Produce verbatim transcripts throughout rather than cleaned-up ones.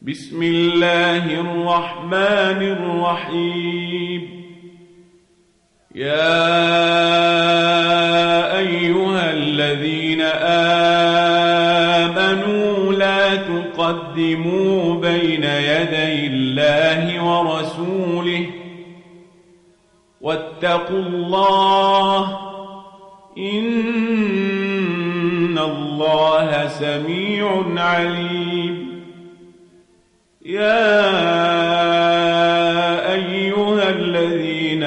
بسم الله الرحمن الرحيم. يا أيها الذين آمنوا لا تقدموا بين يدي الله ورسوله واتقوا الله إن الله سميع عليم. يا أيها الذين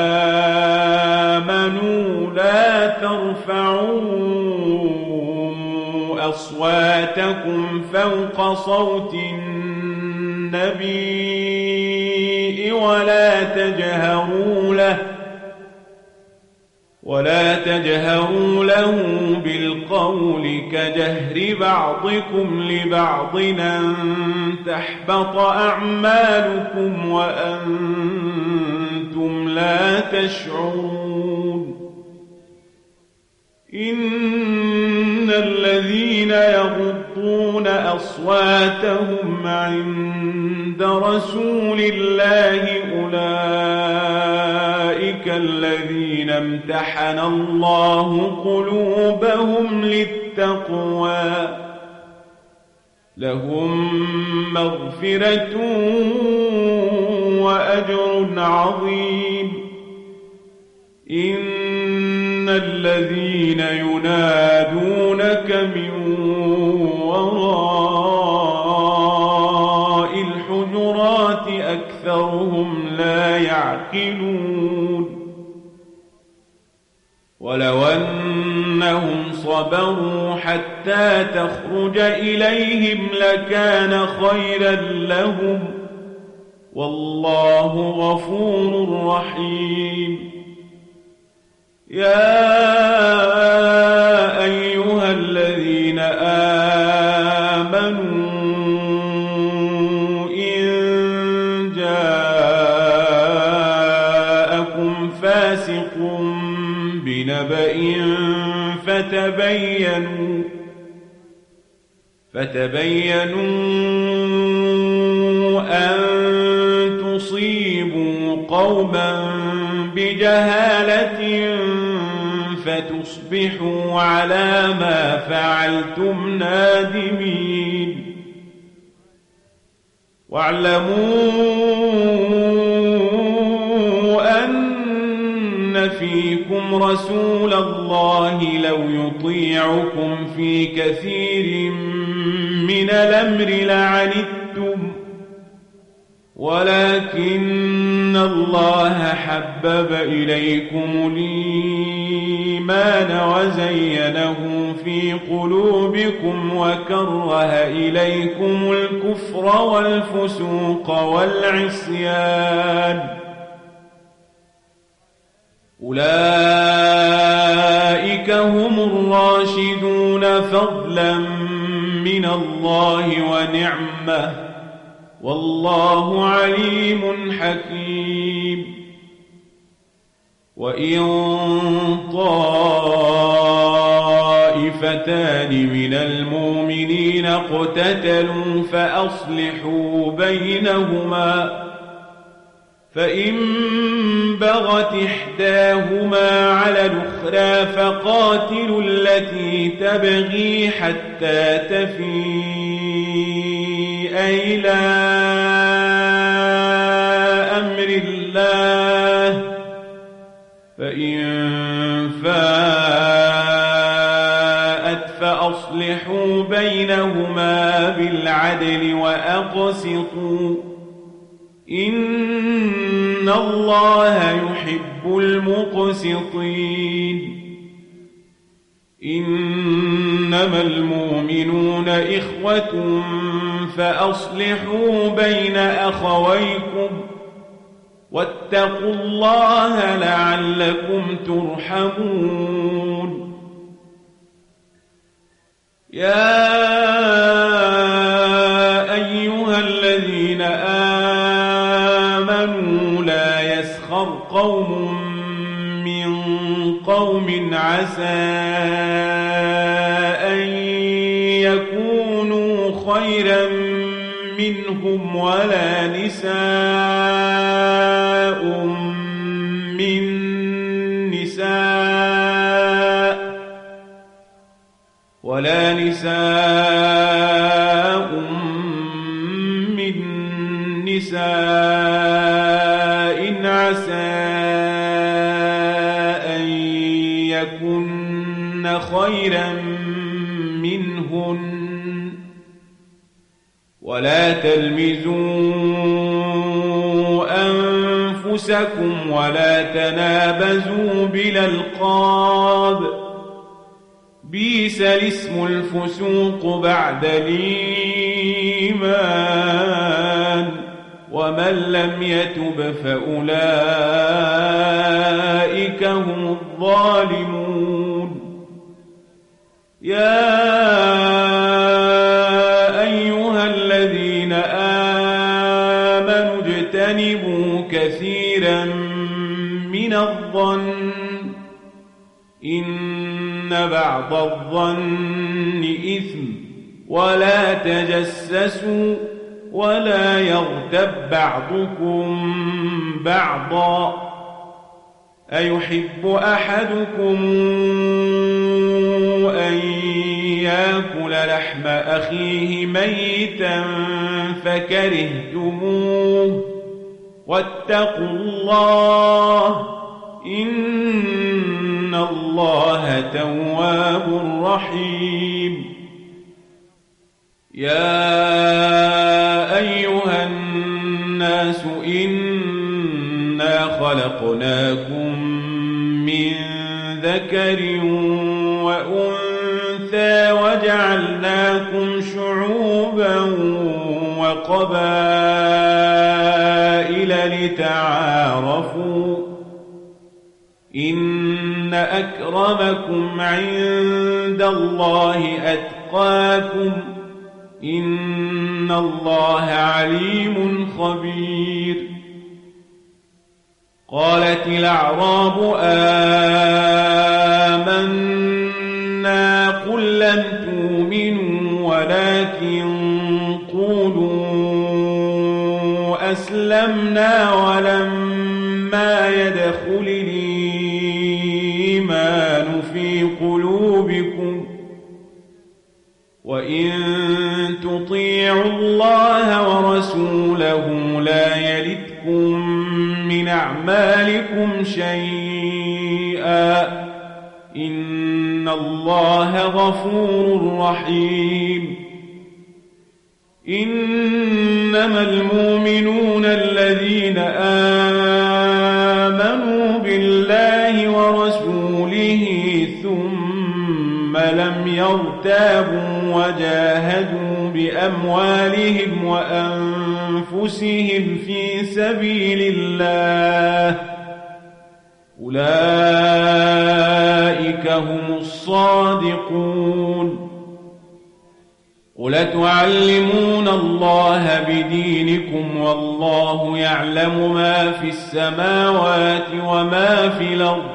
آمنوا لا ترفعوا أصواتكم فوق صوت النبي ولا تجهروا له ولا تجهروا له بالقول كجهر بعضكم لبعض أن تحبط أعمالكم وأنتم لا تشعرون. إن الذين يغضون أصواتهم عند رسول الله أولئك الذين امتحن الله قلوبهم للتقوى لهم مغفرة وأجر عظيم. إن الذين ينادونك من وراء الحجرات أكثرهم لا يعقلون. ولو أنهم صبروا حتى تخرج إليهم لكان خيرا لهم والله غفور رحيم. يا أيها الذين آمنوا إن جاءكم فاسق بنبأ فتبينوا فتبينوا أن تصيبوا قوما بجهالة فتصبحوا على ما فعلتم نادمين. واعلموا أن فيكم رسول الله لو يطيعكم في كثير من الأمر لعنتم ولكن الله حبب إليكم الإيمان وزينه في قلوبكم وكره إليكم الكفر والفسوق والعصيان أولئك هم الراشدون فضلا من الله ونعمة والله عليم حكيم. وإن طائفتان من المؤمنين اقتتلوا فأصلحوا بينهما فإن بغت إحداهما على الأخرى فقاتلوا التي تبغي حتى تفيء إلى أمر الله فإن فاءت فأصلحوا بينهما بالعدل وأقسطوا إن الله يحب المقسطين. إنما المؤمنون إخوة فأصلحوا بين أخويكم واتقوا الله لعلكم ترحمون. يا أيها الذين آمنوا لا يسخر قوم من قوم عسى أن يكونوا خيرا منهم ولا نساء من نساء ولا نساء من نساء عسى أن يكن خيرا منهن ولا تلمزوا أنفسكم ولا تنابزوا بالألقاب بئس الاسم الفسوق بعد الإيمان ومن لم يتب فأولئك هم الظالمون يا أيها الذين آمنوا اجتنبوا كثيرا من الظن إن بعض الظن إثم ولا تجسسوا ولا يغتب بعضكم بعضا أيحب أحدكم أن يأكل لحم أخيه ميتا فكرهتموه واتقوا الله إن الله تواب رحيم يا أيها الناس إنا خلقناكم من ذكر وأنثى وجعلناكم شعوبا وقبائل لتعارفوا إن أكرمكم عند الله أتقاكم إن الله عليم خبير قالت الأعراب آمنا قل لم تؤمنوا ولكن قولوا أسلمنا ولما يدخل الإيمان في قلوبكم وإن تطيعوا الله ورسوله لا يلتكم من أعمالكم شيئا إن الله غفور رحيم إنما المؤمنون الذين آمنوا بالله ورسوله ثم لم يرتابوا وجاهدوا بأموالهم وأنفسهم في سبيل الله أولئك هم الصادقون قل تعلمون الله بدينكم والله يعلم ما في السماوات وما في الأرض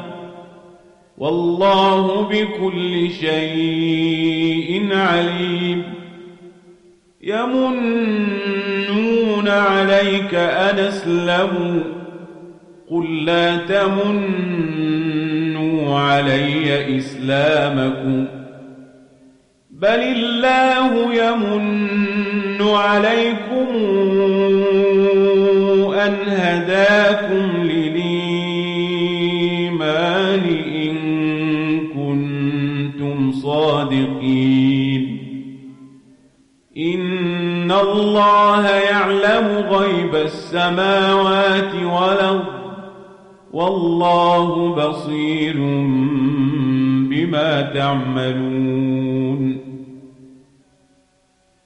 والله بكل شيء عليم يمنون عليك أن أسلموا قل لا تمنوا علي إسلامكم بل الله يمن عليكم أن هداكم للإيمان إن كنتم صادقين إن الله يعلم غيب السماوات والأرض والله بصير بما تعملون